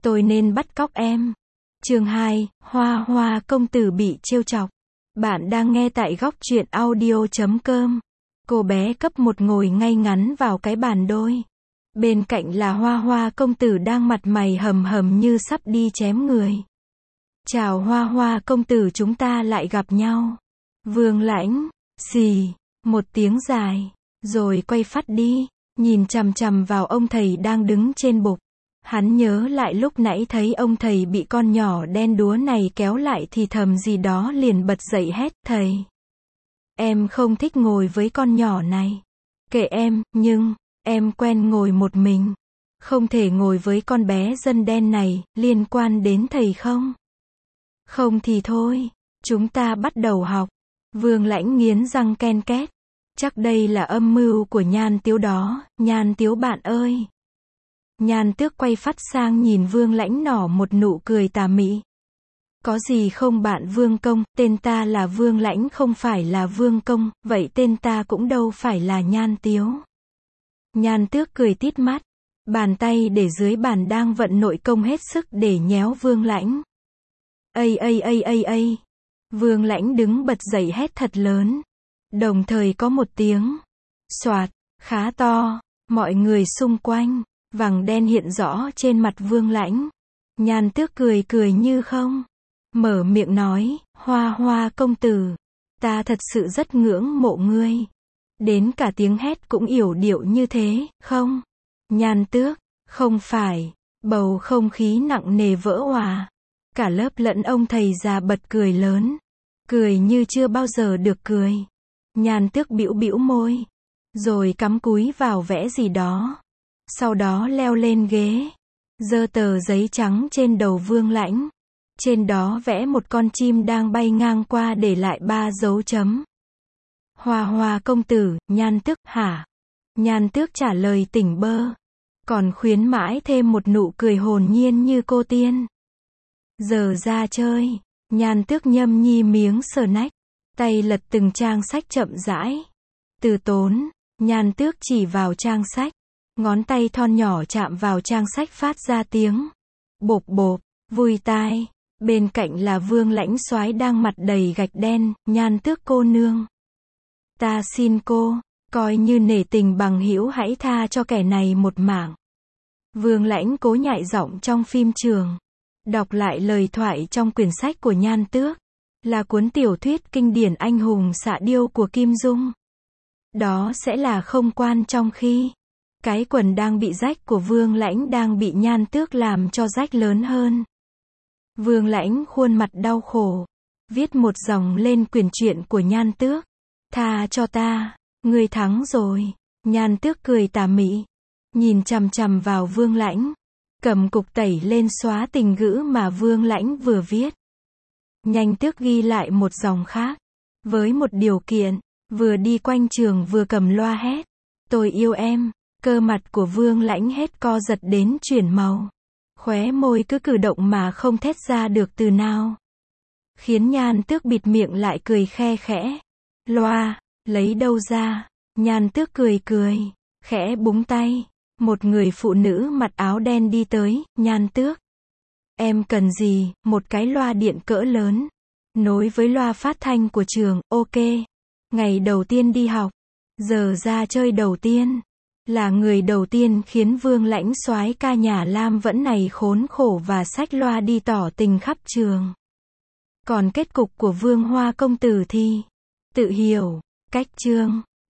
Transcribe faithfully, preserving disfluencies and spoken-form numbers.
tôi nên bắt cóc em. Chương hai, Hoa Hoa công tử bị trêu chọc. Bạn đang nghe tại góc truyện audio chấm com. Cô bé cấp một ngồi ngay ngắn vào cái bàn đôi. Bên cạnh là Hoa Hoa công tử đang mặt mày hầm hầm như sắp đi chém người. Chào Hoa Hoa công tử, chúng ta lại gặp nhau. Vương Lãnh, xì, một tiếng dài, rồi quay phát đi, nhìn chằm chằm vào ông thầy đang đứng trên bục. Hắn nhớ lại lúc nãy thấy ông thầy bị con nhỏ đen đúa này kéo lại thì thầm gì đó, liền bật dậy hét, thầy, em không thích ngồi với con nhỏ này. Kệ em, nhưng, em quen ngồi một mình. Không thể ngồi với con bé dân đen này, liên quan đến thầy không? Không thì thôi, chúng ta bắt đầu học. Vương Lãnh nghiến răng ken két. Chắc đây là âm mưu của Nhan Tiếu đó, Nhan Tiếu bạn ơi. Nhan Tước quay phát sang nhìn Vương Lãnh nở một nụ cười tà mị. Có gì không bạn Vương công, tên ta là Vương Lãnh không phải là Vương công, vậy tên ta cũng đâu phải là Nhan Tiếu. Nhan Tước cười tít mắt, bàn tay để dưới bàn đang vận nội công hết sức để nhéo Vương Lãnh. Ây ây ây ây ây. Vương Lãnh đứng bật dậy hét thật lớn. Đồng thời có một tiếng xoạt khá to, mọi người xung quanh, vàng đen hiện rõ trên mặt Vương Lãnh. Nhan Tước cười cười như không, mở miệng nói, Hoa Hoa công tử, ta thật sự rất ngưỡng mộ ngươi. Đến cả tiếng hét cũng yểu điệu như thế, không? Nhan Tước, không phải. Bầu không khí nặng nề vỡ òa. Cả lớp lẫn ông thầy già bật cười lớn. Cười như chưa bao giờ được cười. Nhan Tước bĩu bĩu môi, rồi cắm cúi vào vẽ gì đó. Sau đó leo lên ghế, giơ tờ giấy trắng trên đầu Vương Lãnh. Trên đó vẽ một con chim đang bay ngang qua để lại ba dấu chấm. Hoa Hoa công tử, Nhan Tước, hả? Nhan Tước trả lời tỉnh bơ, còn khuyến mãi thêm một nụ cười hồn nhiên như cô tiên. Giờ ra chơi. Nhan Tước nhâm nhi miếng sờ nách, tay lật từng trang sách chậm rãi. Từ tốn, Nhan Tước chỉ vào trang sách, ngón tay thon nhỏ chạm vào trang sách phát ra tiếng bộp bộp, vui tai. Bên cạnh là Vương Lãnh soái đang mặt đầy gạch đen. Nhan Tước cô nương, ta xin cô, coi như nể tình bằng hữu hãy tha cho kẻ này một mạng. Vương Lãnh cố nhại giọng trong phim trường, đọc lại lời thoại trong quyển sách của Nhan Tước, là cuốn tiểu thuyết kinh điển Anh hùng xạ điêu của Kim Dung. Đó sẽ là không quan trong khi cái quần đang bị rách của Vương Lãnh đang bị Nhan Tước làm cho rách lớn hơn. Vương Lãnh khuôn mặt đau khổ, viết một dòng lên quyển truyện của Nhan Tước. Tha cho ta, ngươi thắng rồi. Nhan Tước cười tà mị, nhìn chằm chằm vào Vương Lãnh, cầm cục tẩy lên xóa tình ngữ mà Vương Lãnh vừa viết. Nhanh Tước ghi lại một dòng khác, với một điều kiện, vừa đi quanh trường vừa cầm loa hét, tôi yêu em. Cơ mặt của Vương Lãnh hết co giật đến chuyển màu, khóe môi cứ cử động mà không thét ra được từ nào, khiến Nhan Tước bịt miệng lại cười khe khẽ. Loa, lấy đâu ra? Nhan Tước cười cười, khẽ búng tay. Một người phụ nữ mặc áo đen đi tới. Nhan Tước, em cần gì? Một cái loa điện cỡ lớn, nối với loa phát thanh của trường. Ok. Ngày đầu tiên đi học, giờ ra chơi đầu tiên, là người đầu tiên khiến Vương Lãnh soái ca nhà Lam Vẫn này khốn khổ và xách loa đi tỏ tình khắp trường. Còn kết cục của Vương Hoa công tử thì tự hiểu. Cách chương